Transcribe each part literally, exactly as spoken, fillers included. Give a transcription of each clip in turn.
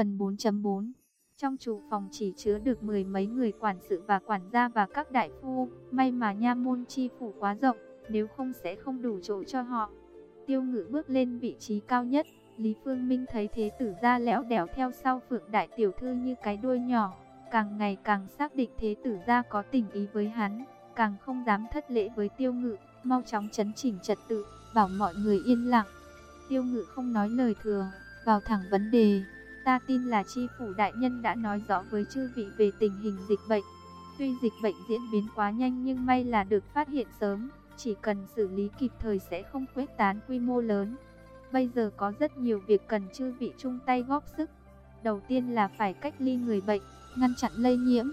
Phần bốn chấm bốn. Trong trụ phòng chỉ chứa được mười mấy người quản sự và quản gia và các đại phu, may mà nha môn chi phủ quá rộng, nếu không sẽ không đủ chỗ cho họ. Tiêu Ngự bước lên vị trí cao nhất, Lý Phương Minh thấy thế tử gia lẽo đẽo theo sau Phượng đại tiểu thư như cái đuôi nhỏ, càng ngày càng xác định thế tử gia có tình ý với hắn, càng không dám thất lễ với Tiêu Ngự, mau chóng chấn chỉnh trật tự, bảo mọi người yên lặng. Tiêu Ngự không nói lời thừa, vào thẳng vấn đề. Ta tin là chi phủ đại nhân đã nói rõ với chư vị về tình hình dịch bệnh. Tuy dịch bệnh diễn biến quá nhanh nhưng may là được phát hiện sớm, chỉ cần xử lý kịp thời sẽ không khuếch tán quy mô lớn. Bây giờ có rất nhiều việc cần chư vị chung tay góp sức. Đầu tiên là phải cách ly người bệnh, ngăn chặn lây nhiễm.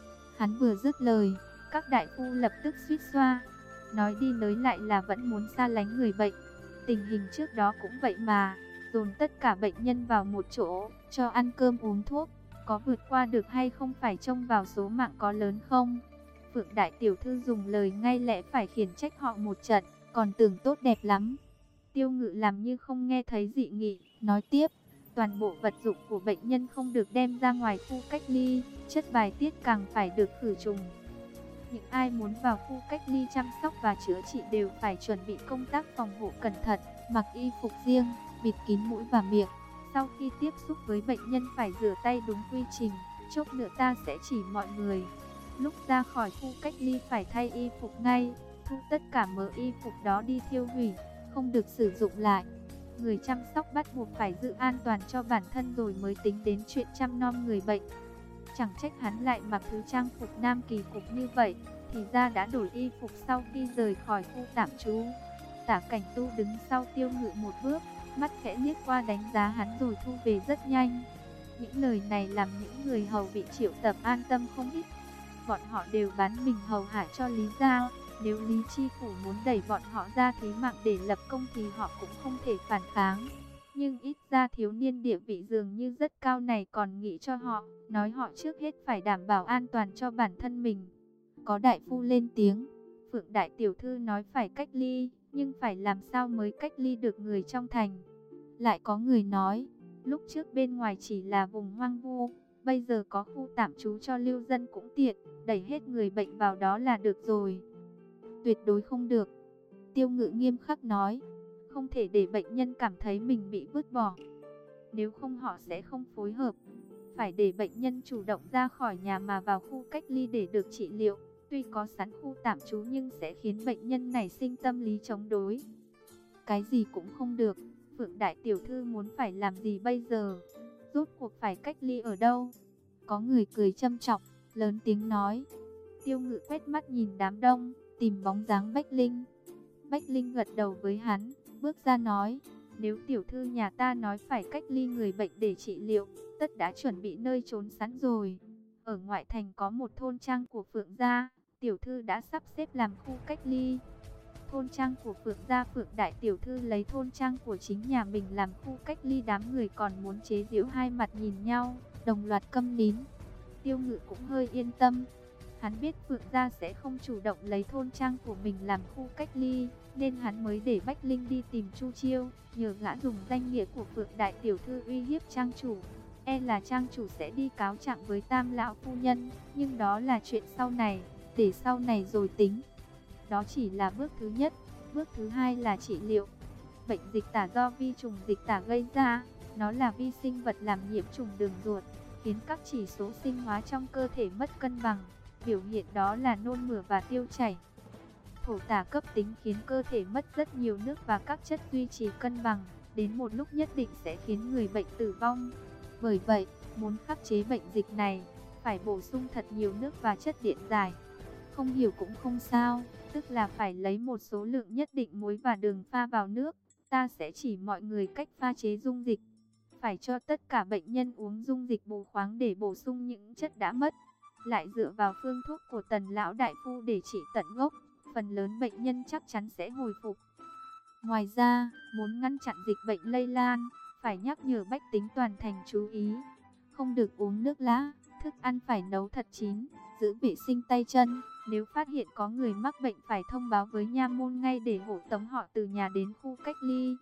Hắn vừa dứt lời, các đại phu lập tức suýt xoa, nói đi nói lại là vẫn muốn xa lánh người bệnh. Tình hình trước đó cũng vậy mà, dồn tất cả bệnh nhân vào một chỗ, cho ăn cơm uống thuốc, có vượt qua được hay không phải trông vào số mạng có lớn không. Phượng đại tiểu thư dùng lời ngay lẽ phải khiển trách họ một trận, còn tưởng tốt đẹp lắm. Tiêu Ngự làm như không nghe thấy dị nghị, nói tiếp, toàn bộ vật dụng của bệnh nhân không được đem ra ngoài khu cách ly, chất bài tiết càng phải được khử trùng. Những ai muốn vào khu cách ly chăm sóc và chữa trị đều phải chuẩn bị công tác phòng hộ cẩn thận, mặc y phục riêng, bịt kín mũi và miệng. Sau khi tiếp xúc với bệnh nhân phải rửa tay đúng quy trình, chốc nữa ta sẽ chỉ mọi người. Lúc ra khỏi khu cách ly phải thay y phục ngay, thu tất cả mớ y phục đó đi thiêu hủy, không được sử dụng lại. Người chăm sóc bắt buộc phải giữ an toàn cho bản thân rồi mới tính đến chuyện chăm nom người bệnh. Chẳng trách hắn lại mặc thứ trang phục nam kỳ cục như vậy, thì ra đã đổi y phục sau khi rời khỏi khu tạm trú. Tả Cảnh Tu đứng sau Tiêu Ngự một bước, mắt khẽ liếc qua đánh giá hắn rồi thu về rất nhanh. Những lời này làm những người hầu bị triệu tập an tâm không ít. Bọn họ đều bán mình hầu hạ cho Lý gia, nếu Lý Chi Phủ muốn đẩy bọn họ ra thế mạng để lập công thì họ cũng không thể phản kháng. Nhưng ít ra thiếu niên địa vị dường như rất cao này còn nghĩ cho họ, nói họ trước hết phải đảm bảo an toàn cho bản thân mình. Có đại phu lên tiếng, Phượng đại tiểu thư nói phải cách ly, nhưng phải làm sao mới cách ly được người trong thành. Lại có người nói, lúc trước bên ngoài chỉ là vùng hoang vu, bây giờ có khu tạm trú cho lưu dân cũng tiện, đẩy hết người bệnh vào đó là được rồi. Tuyệt đối không được. Tiêu Ngự nghiêm khắc nói, không thể để bệnh nhân cảm thấy mình bị vứt bỏ. Nếu không họ sẽ không phối hợp. Phải để bệnh nhân chủ động ra khỏi nhà mà vào khu cách ly để được trị liệu. Tuy có sẵn khu tạm trú nhưng sẽ khiến bệnh nhân nảy sinh tâm lý chống đối. Cái gì cũng không được. Phượng đại tiểu thư muốn phải làm gì bây giờ? Rốt cuộc phải cách ly ở đâu? Có người cười châm chọc, lớn tiếng nói. Tiêu Ngự quét mắt nhìn đám đông, tìm bóng dáng Bách Linh. Bách Linh gật đầu với hắn, bước ra nói, nếu tiểu thư nhà ta nói phải cách ly người bệnh để trị liệu, tất đã chuẩn bị nơi trốn sẵn rồi. Ở ngoại thành có một thôn trang của Phượng gia, tiểu thư đã sắp xếp làm khu cách ly. Thôn trang của Phượng gia, Phượng đại tiểu thư lấy thôn trang của chính nhà mình làm khu cách ly, đám người còn muốn chế giễu hai mặt nhìn nhau, đồng loạt câm nín. Tiêu Ngự cũng hơi yên tâm. Hắn biết Phượng gia sẽ không chủ động lấy thôn trang của mình làm khu cách ly, nên hắn mới để Bách Linh đi tìm Chu Chiêu, nhờ gã dùng danh nghĩa của Phượng đại tiểu thư uy hiếp trang chủ. E là trang chủ sẽ đi cáo trạng với Tam lão phu nhân, nhưng đó là chuyện sau này, để sau này rồi tính. Đó chỉ là bước thứ nhất, bước thứ hai là trị liệu. Bệnh dịch tả do vi trùng dịch tả gây ra, nó là vi sinh vật làm nhiễm trùng đường ruột, khiến các chỉ số sinh hóa trong cơ thể mất cân bằng. Biểu hiện đó là nôn mửa và tiêu chảy. Thổ tả cấp tính khiến cơ thể mất rất nhiều nước và các chất duy trì cân bằng, đến một lúc nhất định sẽ khiến người bệnh tử vong. Bởi vậy, muốn khắc chế bệnh dịch này, phải bổ sung thật nhiều nước và chất điện giải. Không hiểu cũng không sao, tức là phải lấy một số lượng nhất định muối và đường pha vào nước. Ta sẽ chỉ mọi người cách pha chế dung dịch. Phải cho tất cả bệnh nhân uống dung dịch bổ khoáng để bổ sung những chất đã mất. Lại dựa vào phương thuốc của Tần lão đại phu để trị tận gốc, phần lớn bệnh nhân chắc chắn sẽ hồi phục. Ngoài ra, muốn ngăn chặn dịch bệnh lây lan, phải nhắc nhở bách tính toàn thành chú ý. Không được uống nước lã, thức ăn phải nấu thật chín, giữ vệ sinh tay chân. Nếu phát hiện có người mắc bệnh phải thông báo với nha môn ngay để hộ tống họ từ nhà đến khu cách ly.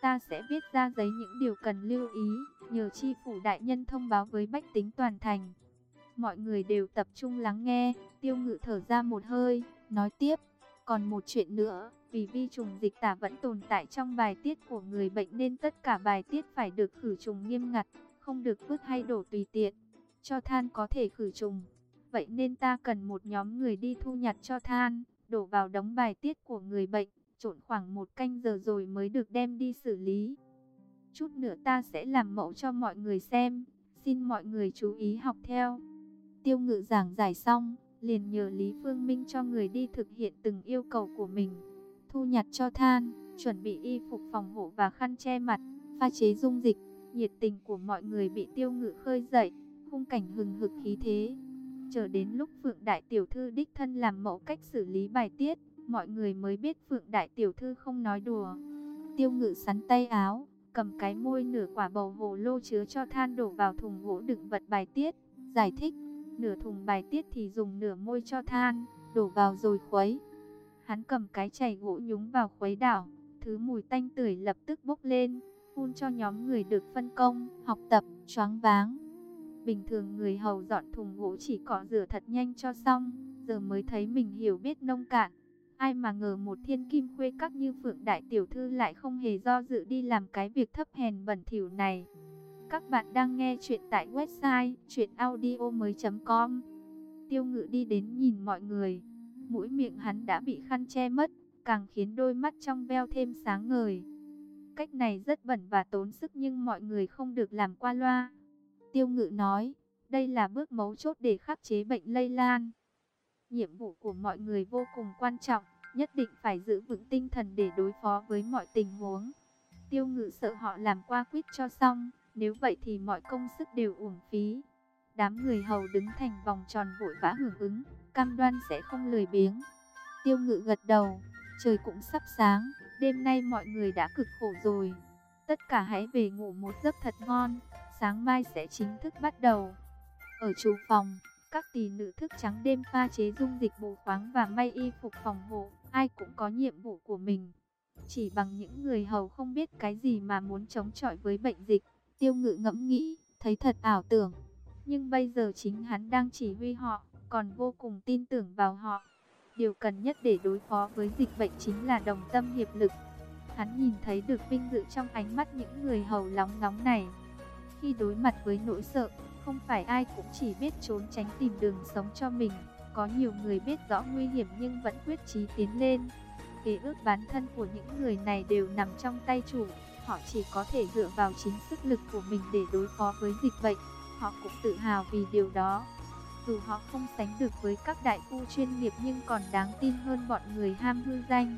Ta sẽ viết ra giấy những điều cần lưu ý, nhờ chi phủ đại nhân thông báo với bách tính toàn thành. Mọi người đều tập trung lắng nghe. Tiêu Ngự thở ra một hơi, nói tiếp. Còn một chuyện nữa, vì vi trùng dịch tả vẫn tồn tại trong bài tiết của người bệnh nên tất cả bài tiết phải được khử trùng nghiêm ngặt, không được vứt hay đổ tùy tiện. Cho than có thể khử trùng, vậy nên ta cần một nhóm người đi thu nhặt cho than, đổ vào đống bài tiết của người bệnh, trộn khoảng một canh giờ rồi mới được đem đi xử lý. Chút nữa ta sẽ làm mẫu cho mọi người xem, xin mọi người chú ý học theo. Tiêu Ngự giảng giải xong, liền nhờ Lý Phương Minh cho người đi thực hiện từng yêu cầu của mình. Thu nhặt cho than, chuẩn bị y phục phòng hộ và khăn che mặt, pha chế dung dịch. Nhiệt tình của mọi người bị Tiêu Ngự khơi dậy, khung cảnh hừng hực khí thế. Chờ đến lúc Phượng Đại Tiểu Thư đích thân làm mẫu cách xử lý bài tiết, mọi người mới biết Phượng Đại Tiểu Thư không nói đùa. Tiêu Ngự sắn tay áo, cầm cái môi nửa quả bầu hồ lô chứa cho than đổ vào thùng gỗ đựng vật bài tiết, giải thích. Nửa thùng bài tiết thì dùng nửa môi cho than, đổ vào rồi khuấy. Hắn cầm cái chày gỗ nhúng vào khuấy đảo, thứ mùi tanh tưởi lập tức bốc lên, phun cho nhóm người được phân công, học tập, choáng váng. Bình thường người hầu dọn thùng gỗ chỉ cọ rửa thật nhanh cho xong, giờ mới thấy mình hiểu biết nông cạn. Ai mà ngờ một thiên kim khuê các như Phượng Đại Tiểu Thư lại không hề do dự đi làm cái việc thấp hèn bẩn thỉu này. Các bạn đang nghe chuyện tại website truyện audio mới chấm com. Tiêu Ngự đi đến nhìn mọi người. Mũi miệng hắn đã bị khăn che mất, càng khiến đôi mắt trong veo thêm sáng ngời. Cách này rất bẩn và tốn sức nhưng mọi người không được làm qua loa. Tiêu Ngự nói, đây là bước mấu chốt để khắc chế bệnh lây lan. Nhiệm vụ của mọi người vô cùng quan trọng, nhất định phải giữ vững tinh thần để đối phó với mọi tình huống. Tiêu Ngự sợ họ làm qua quýt cho xong, nếu vậy thì mọi công sức đều uổng phí. Đám người hầu đứng thành vòng tròn vội vã hưởng ứng, cam đoan sẽ không lười biếng. Tiêu Ngự gật đầu, trời cũng sắp sáng, đêm nay mọi người đã cực khổ rồi. Tất cả hãy về ngủ một giấc thật ngon, sáng mai sẽ chính thức bắt đầu. Ở trù phòng, các tỷ nữ thức trắng đêm pha chế dung dịch bổ khoáng và may y phục phòng hộ, ai cũng có nhiệm vụ của mình. Chỉ bằng những người hầu không biết cái gì mà muốn chống chọi với bệnh dịch, Tiêu Ngự ngẫm nghĩ, thấy thật ảo tưởng. Nhưng bây giờ chính hắn đang chỉ huy họ, còn vô cùng tin tưởng vào họ. Điều cần nhất để đối phó với dịch bệnh chính là đồng tâm hiệp lực. Hắn nhìn thấy được vinh dự trong ánh mắt những người hầu lóng ngóng này. Khi đối mặt với nỗi sợ, không phải ai cũng chỉ biết trốn tránh tìm đường sống cho mình. Có nhiều người biết rõ nguy hiểm nhưng vẫn quyết chí tiến lên. Kế ước bán thân của những người này đều nằm trong tay chủ. Họ chỉ có thể dựa vào chính sức lực của mình để đối phó với dịch bệnh. Họ cũng tự hào vì điều đó. Dù họ không sánh được với các đại phu chuyên nghiệp nhưng còn đáng tin hơn bọn người ham hư danh.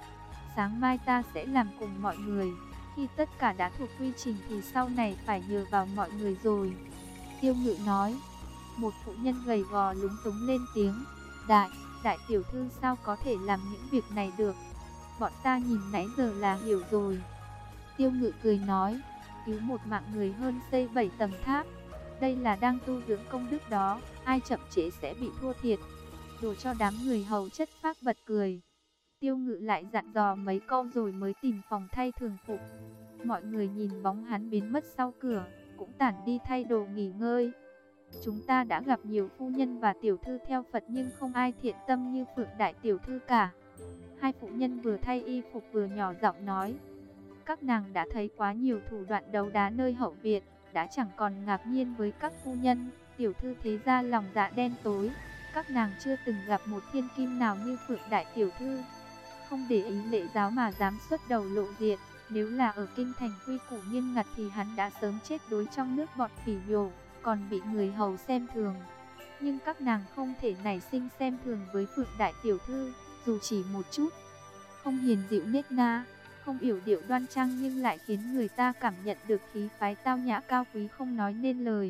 Sáng mai ta sẽ làm cùng mọi người. Khi tất cả đã thuộc quy trình thì sau này phải nhờ vào mọi người rồi. Tiêu Ngự nói. Một phụ nhân gầy gò lúng túng lên tiếng. Đại, đại tiểu thư sao có thể làm những việc này được? Bọn ta nhìn nãy giờ là hiểu rồi. Tiêu Ngự cười nói. Cứu một mạng người hơn xây bảy tầng tháp. Đây là đang tu dưỡng công đức đó, ai chậm trễ sẽ bị thua thiệt. Đồ cho đám người hầu chất phác bật cười. Tiêu Ngự lại dặn dò mấy câu rồi mới tìm phòng thay thường phục. Mọi người nhìn bóng hắn biến mất sau cửa, cũng tản đi thay đồ nghỉ ngơi. Chúng ta đã gặp nhiều phu nhân và tiểu thư theo Phật nhưng không ai thiện tâm như Phượng Đại Tiểu Thư cả. Hai phụ nhân vừa thay y phục vừa nhỏ giọng nói. Các nàng đã thấy quá nhiều thủ đoạn đấu đá nơi hậu viện, đã chẳng còn ngạc nhiên với các phu nhân, tiểu thư thế gia lòng dạ đen tối. Các nàng chưa từng gặp một thiên kim nào như Phượng Đại Tiểu Thư. Không để ý lễ giáo mà dám xuất đầu lộ diện, nếu là ở kinh thành quy củ nghiêm ngặt thì hắn đã sớm chết đuối trong nước bọt phỉ nhổ, còn bị người hầu xem thường. Nhưng các nàng không thể nảy sinh xem thường với Phượng Đại Tiểu Thư, dù chỉ một chút. Không hiền dịu nết na, không yểu điệu đoan trang nhưng lại khiến người ta cảm nhận được khí phái tao nhã cao quý không nói nên lời.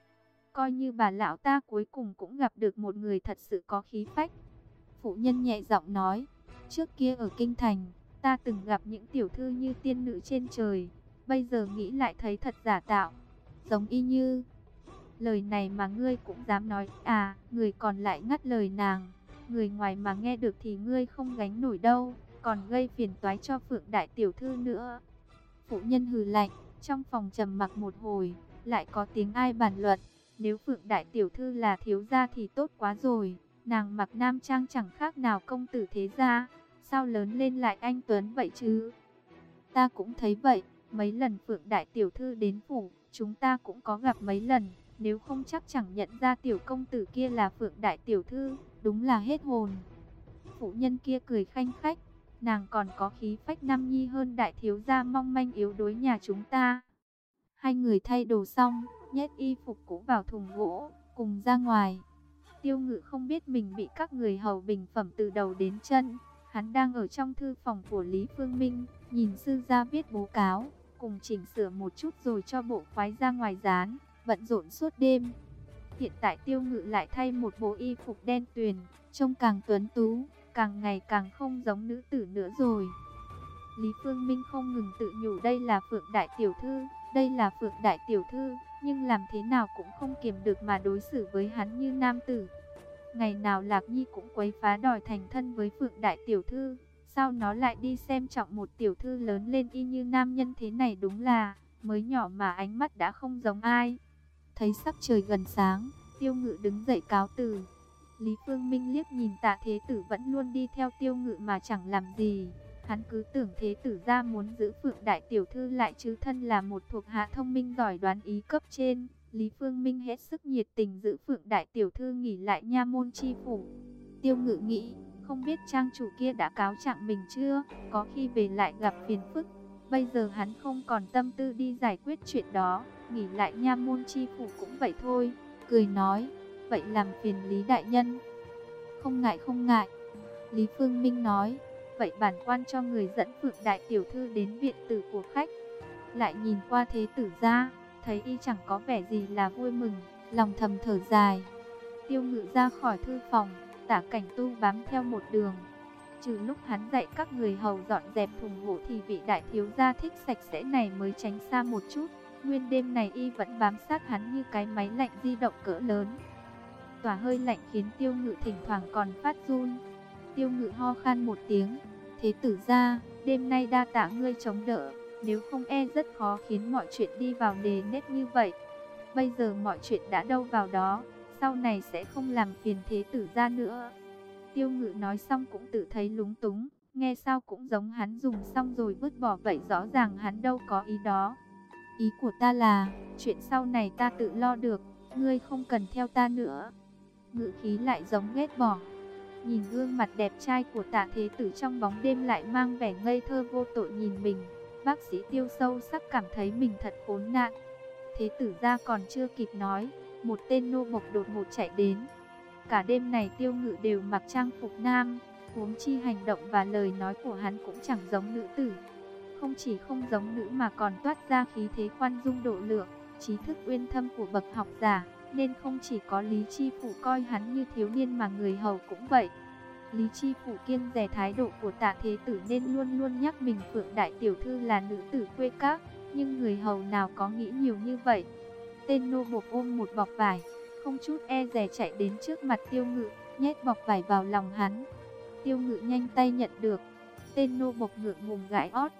Coi như bà lão ta cuối cùng cũng gặp được một người thật sự có khí phách. Phụ nhân nhẹ giọng nói, trước kia ở kinh thành, ta từng gặp những tiểu thư như tiên nữ trên trời, bây giờ nghĩ lại thấy thật giả tạo, giống y như... Lời này mà ngươi cũng dám nói à? Người còn lại ngắt lời nàng, người ngoài mà nghe được thì ngươi không gánh nổi đâu, còn gây phiền toái cho Phượng Đại Tiểu Thư nữa. Phụ nhân hừ lạnh, trong phòng trầm mặc một hồi, lại có tiếng ai bàn luận. Nếu Phượng đại tiểu thư là thiếu gia thì tốt quá rồi, nàng mặc nam trang chẳng khác nào công tử thế gia, sao lớn lên lại anh tuấn vậy chứ? Ta cũng thấy vậy, mấy lần Phượng đại tiểu thư đến phủ, chúng ta cũng có gặp mấy lần, nếu không chắc chẳng nhận ra tiểu công tử kia là Phượng đại tiểu thư, đúng là hết hồn. Phụ nhân kia cười khanh khách, nàng còn có khí phách nam nhi hơn đại thiếu gia mong manh yếu đuối nhà chúng ta. Hai người thay đồ xong, nhét y phục cũ vào thùng gỗ, cùng ra ngoài. Tiêu Ngự không biết mình bị các người hầu bình phẩm từ đầu đến chân. Hắn đang ở trong thư phòng của Lý Phương Minh, nhìn sư gia viết bố cáo, cùng chỉnh sửa một chút rồi cho bộ phái ra ngoài dán, bận rộn suốt đêm. Hiện tại Tiêu Ngự lại thay một bộ y phục đen tuyền, trông càng tuấn tú, càng ngày càng không giống nữ tử nữa rồi. Lý Phương Minh không ngừng tự nhủ đây là Phượng đại tiểu thư, đây là Phượng đại tiểu thư, nhưng làm thế nào cũng không kiềm được mà đối xử với hắn như nam tử. Ngày nào Lạc Nhi cũng quấy phá đòi thành thân với Phượng đại tiểu thư, sao nó lại đi xem trọng một tiểu thư lớn lên y như nam nhân thế này, đúng là mới nhỏ mà ánh mắt đã không giống ai. Thấy sắc trời gần sáng, Tiêu Ngự đứng dậy cáo từ. Lý Phương Minh liếc nhìn Tạ Thế Tử vẫn luôn đi theo Tiêu Ngự mà chẳng làm gì. Hắn cứ tưởng Thế Tử gia muốn giữ Phượng đại tiểu thư lại chứ, thân là một thuộc hạ thông minh giỏi đoán ý cấp trên. Lý Phương Minh hết sức nhiệt tình giữ Phượng đại tiểu thư nghỉ lại nha môn chi phủ. Tiêu Ngự nghĩ, không biết trang chủ kia đã cáo trạng mình chưa, có khi về lại gặp phiền phức. Bây giờ hắn không còn tâm tư đi giải quyết chuyện đó, nghỉ lại nha môn chi phủ cũng vậy thôi. Cười nói, vậy làm phiền Lý đại nhân. Không ngại không ngại. Lý Phương Minh nói, vậy bản quan cho người dẫn Phượng đại tiểu thư đến viện tử của khách. Lại nhìn qua Thế Tử gia, thấy y chẳng có vẻ gì là vui mừng, lòng thầm thở dài. Tiêu Ngự ra khỏi thư phòng, Tả Cảnh Tu bám theo một đường. Trừ lúc hắn dạy các người hầu dọn dẹp thùng gỗ thì vị đại thiếu gia thích sạch sẽ này mới tránh xa một chút. Nguyên đêm này y vẫn bám sát hắn như cái máy lạnh di động cỡ lớn. Tỏa hơi lạnh khiến Tiêu Ngự thỉnh thoảng còn phát run. Tiêu Ngự ho khan một tiếng, Thế Tử gia, đêm nay đa tạ ngươi chống đỡ, nếu không e rất khó khiến mọi chuyện đi vào nề nếp như vậy. Bây giờ mọi chuyện đã đâu vào đó, sau này sẽ không làm phiền Thế Tử gia nữa. Tiêu Ngự nói xong cũng tự thấy lúng túng, nghe sao cũng giống hắn dùng xong rồi vứt bỏ vậy, rõ ràng hắn đâu có ý đó. Ý của ta là, chuyện sau này ta tự lo được, ngươi không cần theo ta nữa. Ngự khí lại giống ghét bỏ. Nhìn gương mặt đẹp trai của Tạ Thế Tử trong bóng đêm lại mang vẻ ngây thơ vô tội nhìn mình, bác sĩ Tiêu sâu sắc cảm thấy mình thật khốn nạn. Thế Tử gia còn chưa kịp nói, một tên nô bộc đột ngột chạy đến. Cả đêm này Tiêu Ngự đều mặc trang phục nam, huống chi hành động và lời nói của hắn cũng chẳng giống nữ tử. Không chỉ không giống nữ mà còn toát ra khí thế khoan dung độ lượng, trí thức uyên thâm của bậc học giả, nên không chỉ có Lý Chi Phủ coi hắn như thiếu niên mà người hầu cũng vậy. Lý Chi Phủ kiêng dè thái độ của Tạ Thế Tử nên luôn luôn nhắc mình Phượng đại tiểu thư là nữ tử khuê các, nhưng người hầu nào có nghĩ nhiều như vậy. Tên nô bộc ôm một bọc vải, không chút e dè chạy đến trước mặt Tiêu Ngự, nhét bọc vải vào lòng hắn. Tiêu Ngự nhanh tay nhận được. Tên nô bộc ngượng ngùng gãi ót.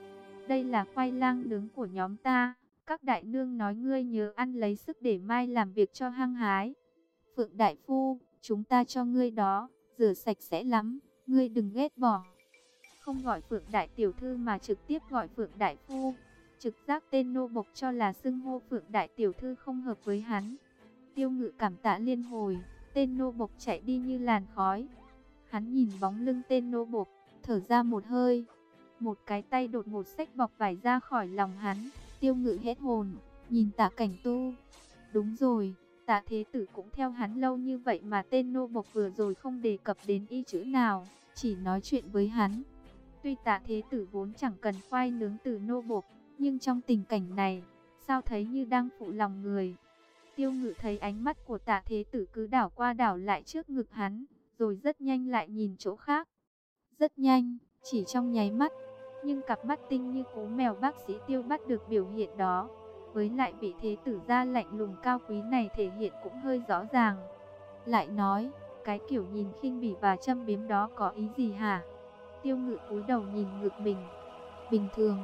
Đây là khoai lang nướng của nhóm ta, các đại nương nói ngươi nhớ ăn lấy sức để mai làm việc cho hăng hái. Phượng đại phu, chúng ta cho ngươi đó, rửa sạch sẽ lắm, ngươi đừng ghét bỏ. Không gọi Phượng đại tiểu thư mà trực tiếp gọi Phượng đại phu. Trực giác tên nô bộc cho là xưng hô Phượng đại tiểu thư không hợp với hắn. Tiêu Ngự cảm tạ liên hồi, tên nô bộc chạy đi như làn khói. Hắn nhìn bóng lưng tên nô bộc, thở ra một hơi. Một cái tay đột ngột xách bọc vải ra khỏi lòng hắn. Tiêu Ngự hết hồn, nhìn Tạ Cảnh Tu. Đúng rồi, Tạ Thế Tử cũng theo hắn lâu như vậy mà tên nô bộc vừa rồi không đề cập đến y chữ nào, chỉ nói chuyện với hắn. Tuy Tạ Thế Tử vốn chẳng cần khoai nướng từ nô bộc, nhưng trong tình cảnh này, sao thấy như đang phụ lòng người. Tiêu Ngự thấy ánh mắt của Tạ Thế Tử cứ đảo qua đảo lại trước ngực hắn, rồi rất nhanh lại nhìn chỗ khác. Rất nhanh, chỉ trong nháy mắt, nhưng cặp mắt tinh như cú mèo bác sĩ Tiêu bắt được biểu hiện đó. Với lại vị Thế Tử gia lạnh lùng cao quý này thể hiện cũng hơi rõ ràng. Lại nói, cái kiểu nhìn khinh bỉ và châm biếm đó có ý gì hả? Tiêu Ngự cúi đầu nhìn ngực mình. Bình thường,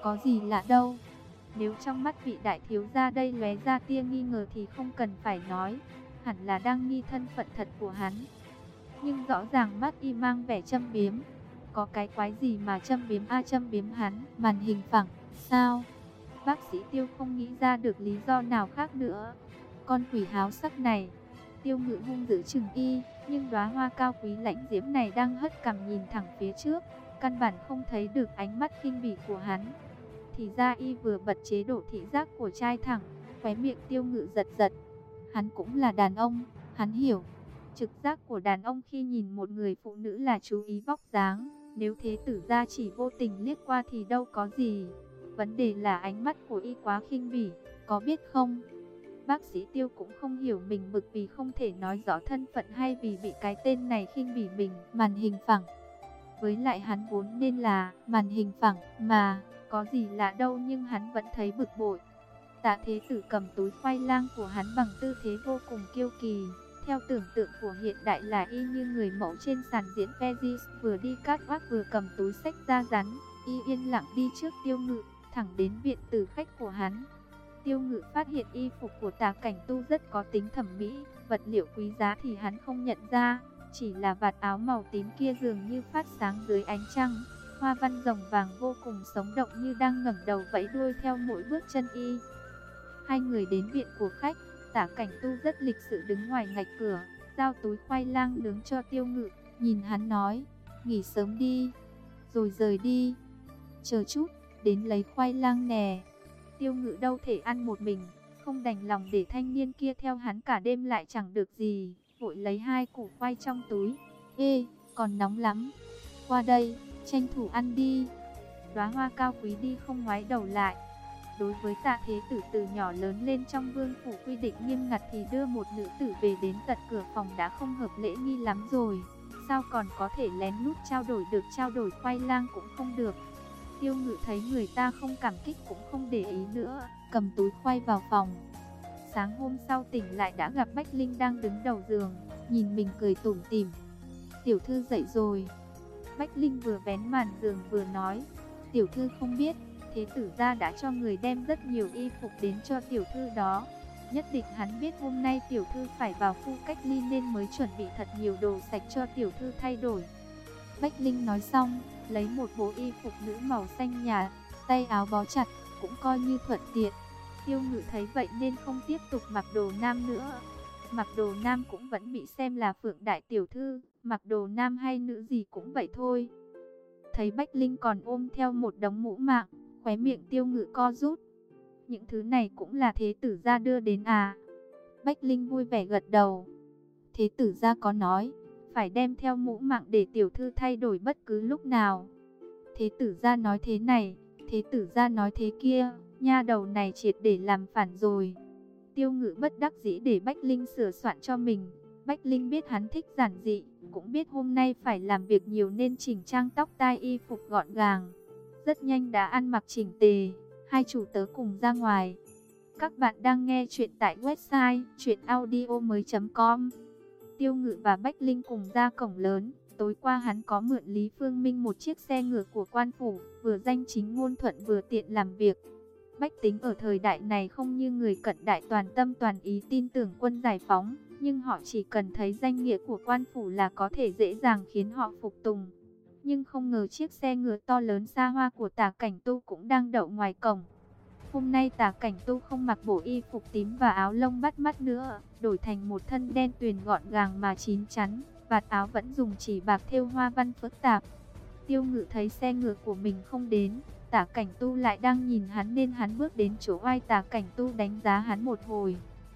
Có gì lạ đâu. Nếu trong mắt vị đại thiếu gia đây lóe ra tia nghi ngờ thì không cần phải nói, hẳn là đang nghi thân phận thật của hắn. Nhưng rõ ràng mắt y mang vẻ châm biếm. Có cái quái gì mà châm biếm a châm biếm hắn? Màn hình phẳng, sao? Bác sĩ Tiêu không nghĩ ra được lý do nào khác nữa. Con quỷ háo sắc này. Tiêu Ngự hung dữ chừng y, nhưng đóa hoa cao quý lãnh diễm này đang hất cằm nhìn thẳng phía trước, căn bản không thấy được ánh mắt khinh bỉ của hắn. Thì ra y vừa bật chế độ thị giác của trai thẳng, khóe miệng Tiêu Ngự giật giật. Hắn cũng là đàn ông, hắn hiểu. Trực giác của đàn ông khi nhìn một người phụ nữ là chú ý vóc dáng. Nếu thế tử gia chỉ vô tình liếc qua thì đâu có gì. Vấn đề là ánh mắt của y quá khinh bỉ, có biết không? Bác sĩ Tiêu cũng không hiểu mình bực vì không thể nói rõ thân phận hay vì bị cái tên này khinh bỉ mình. Màn hình phẳng. Với lại hắn vốn nên là màn hình phẳng mà, có gì lạ đâu, nhưng hắn vẫn thấy bực bội. Tạ Thế Tử cầm túi khoai lang của hắn bằng tư thế vô cùng kiêu kỳ. Theo tưởng tượng của hiện đại là y như người mẫu trên sàn diễn Paris, vừa đi catwalk vừa cầm túi xách da rắn. Y yên lặng đi trước Tiêu Ngự, thẳng đến viện tử khách của hắn. Tiêu Ngự phát hiện y phục của Tả Cảnh Tu rất có tính thẩm mỹ, vật liệu quý giá thì hắn không nhận ra, chỉ là vạt áo màu tím kia dường như phát sáng dưới ánh trăng. Hoa văn rồng vàng vô cùng sống động như đang ngẩng đầu vẫy đuôi theo mỗi bước chân y. Hai người đến viện của khách, Tả Cảnh Tu rất lịch sự đứng ngoài ngạch cửa, giao túi khoai lang nướng cho Tiêu Ngự, nhìn hắn nói, nghỉ sớm đi, rồi rời đi. Chờ chút, đến lấy khoai lang nè. Tiêu Ngự đâu thể ăn một mình, không đành lòng để thanh niên kia theo hắn cả đêm lại chẳng được gì, vội lấy hai củ khoai trong túi. Ê, còn nóng lắm, qua đây, tranh thủ ăn đi. Đóa hoa cao quý đi không ngoái đầu lại. Đối với Tạ Thế Tử từ nhỏ lớn lên trong vương phủ quy định nghiêm ngặt thì đưa một nữ tử về đến tận cửa phòng đã không hợp lễ nghi lắm rồi. Sao còn có thể lén lút trao đổi được, trao đổi khoai lang cũng không được. Tiêu Ngự thấy người ta không cảm kích cũng không để ý nữa, cầm túi khoai vào phòng. Sáng hôm sau tỉnh lại đã gặp Bách Linh đang đứng đầu giường, nhìn mình cười tủm tỉm. Tiểu thư dậy rồi. Bách Linh vừa vén màn giường vừa nói, tiểu thư không biết, Thế tử gia đã cho người đem rất nhiều y phục đến cho tiểu thư đó. Nhất định hắn biết hôm nay tiểu thư phải vào khu cách ly nên mới chuẩn bị thật nhiều đồ sạch cho tiểu thư thay đổi. Bách Linh nói xong, lấy một bộ y phục nữ màu xanh nhạt, tay áo bó chặt, cũng coi như thuận tiện. Tiêu Ngự thấy vậy nên không tiếp tục mặc đồ nam nữa. Mặc đồ nam cũng vẫn bị xem là phượng đại tiểu thư, mặc đồ nam hay nữ gì cũng vậy thôi. Thấy Bách Linh còn ôm theo một đống mũ mạng, khóe miệng Tiêu Ngự co rút. Những thứ này cũng là Thế tử gia đưa đến à? Bách Linh vui vẻ gật đầu. Thế tử gia có nói, phải đem theo mũ mạng để tiểu thư thay đổi bất cứ lúc nào. Thế tử gia nói thế này, thế tử gia nói thế kia, nha đầu này triệt để làm phản rồi. Tiêu Ngự bất đắc dĩ để Bách Linh sửa soạn cho mình. Bách Linh biết hắn thích giản dị, cũng biết hôm nay phải làm việc nhiều nên chỉnh trang tóc tai y phục gọn gàng. Rất nhanh đã ăn mặc chỉnh tề, hai chủ tớ cùng ra ngoài. Các bạn đang nghe chuyện tại website truyện audio mới chấm com. Tiêu Ngự và Bách Linh cùng ra cổng lớn. Tối qua hắn có mượn Lý Phương Minh một chiếc xe ngựa của quan phủ, vừa danh chính ngôn thuận vừa tiện làm việc. Bách tính ở thời đại này không như người cận đại toàn tâm toàn ý tin tưởng quân giải phóng, nhưng họ chỉ cần thấy danh nghĩa của quan phủ là có thể dễ dàng khiến họ phục tùng. Nhưng không ngờ chiếc xe ngựa to lớn xa hoa của Tả Cảnh Tu cũng đang đậu ngoài cổng. Hôm nay Tả Cảnh Tu không mặc bộ y phục tím và áo lông bắt mắt nữa, đổi thành một thân đen tuyền gọn gàng mà chín chắn, vạt áo vẫn dùng chỉ bạc thêu hoa văn phức tạp. Tiêu Ngự thấy xe ngựa của mình không đến, Tả Cảnh Tu lại đang nhìn hắn nên hắn bước đến chỗ oai Tả Cảnh Tu đánh giá hắn một hồi.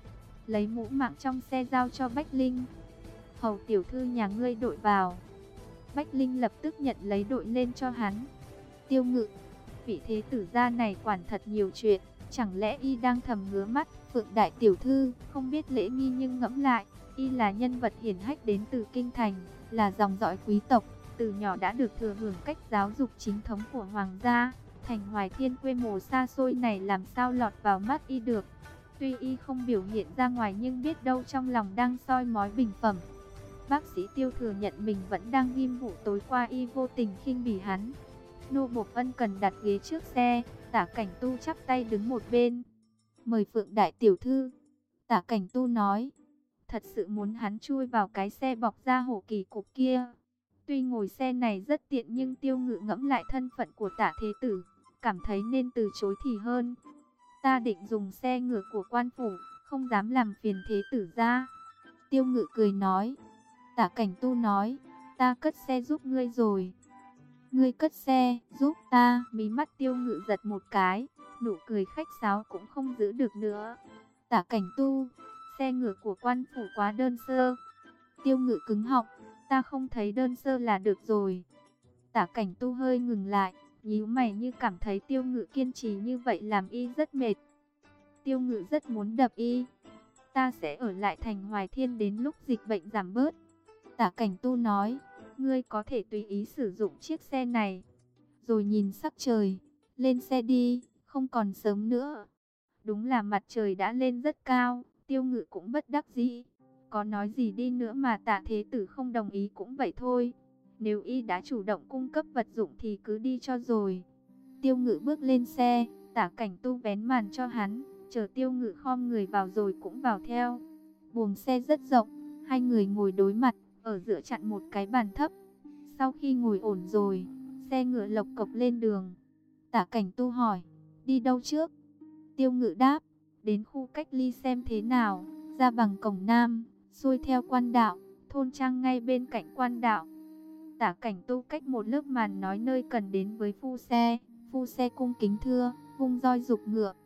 Lấy mũ mạng trong xe giao cho Bách Linh. Hầu tiểu thư nhà ngươi đội vào. Bách Linh lập tức nhận lấy đội lên cho hắn. Tiêu Ngự, vị thế tử gia này quản thật nhiều chuyện, chẳng lẽ y đang thầm ngứa mắt Phượng đại tiểu thư, không biết lễ nghi, nhưng ngẫm lại, y là nhân vật hiển hách đến từ kinh thành, là dòng dõi quý tộc, từ nhỏ đã được thừa hưởng cách giáo dục chính thống của hoàng gia, thành Hoài Thiên quê mùa xa xôi này làm sao lọt vào mắt y được. Tuy y không biểu hiện ra ngoài nhưng biết đâu trong lòng đang soi mói bình phẩm. Bác sĩ Tiêu thừa nhận mình vẫn đang ghim vụ tối qua y vô tình khinh bỉ hắn. Nô bộc ân cần đặt ghế trước xe, Tả Cảnh Tu chắp tay đứng một bên. Mời Phượng đại tiểu thư. Tả Cảnh Tu nói, thật sự muốn hắn chui vào cái xe bọc da hổ kỳ cục kia. Tuy ngồi xe này rất tiện nhưng Tiêu Ngự ngẫm lại thân phận của Tả Thế Tử, cảm thấy nên từ chối thì hơn. Ta định dùng xe ngựa của quan phủ, không dám làm phiền Thế Tử ra. Tiêu Ngự cười nói. Tả Cảnh Tu nói, ta cất xe giúp ngươi rồi. Ngươi cất xe, giúp ta. Mí mắt Tiêu Ngự giật một cái, nụ cười khách sáo cũng không giữ được nữa. Tả Cảnh Tu, xe ngựa của quan phủ quá đơn sơ. Tiêu Ngự cứng họng, ta không thấy đơn sơ là được rồi. Tả Cảnh Tu hơi ngừng lại, nhíu mày như cảm thấy Tiêu Ngự kiên trì như vậy làm y rất mệt. Tiêu Ngự rất muốn đập y. Ta sẽ ở lại thành Hoài Thiên đến lúc dịch bệnh giảm bớt. Tả Cảnh Tu nói, ngươi có thể tùy ý sử dụng chiếc xe này. Rồi nhìn sắc trời, lên xe đi, không còn sớm nữa. Đúng là mặt trời đã lên rất cao, Tiêu Ngự cũng bất đắc dĩ. Có nói gì đi nữa mà Tả Thế Tử không đồng ý cũng vậy thôi. Nếu y đã chủ động cung cấp vật dụng thì cứ đi cho rồi. Tiêu Ngự bước lên xe, Tả Cảnh Tu vén màn cho hắn, chờ Tiêu Ngự khom người vào rồi cũng vào theo. Buồng xe rất rộng, hai người ngồi đối mặt, ở giữa chặn một cái bàn thấp. Sau khi ngồi ổn rồi, xe ngựa lộc cộc lên đường. Tả Cảnh Tu hỏi, đi đâu trước? Tiêu Ngự đáp, đến khu cách ly xem thế nào, ra bằng cổng Nam, xuôi theo quan đạo, thôn trang ngay bên cạnh quan đạo. Tả Cảnh Tu cách một lớp màn nói nơi cần đến với phu xe. Phu xe cung kính thưa, vung roi giục ngựa,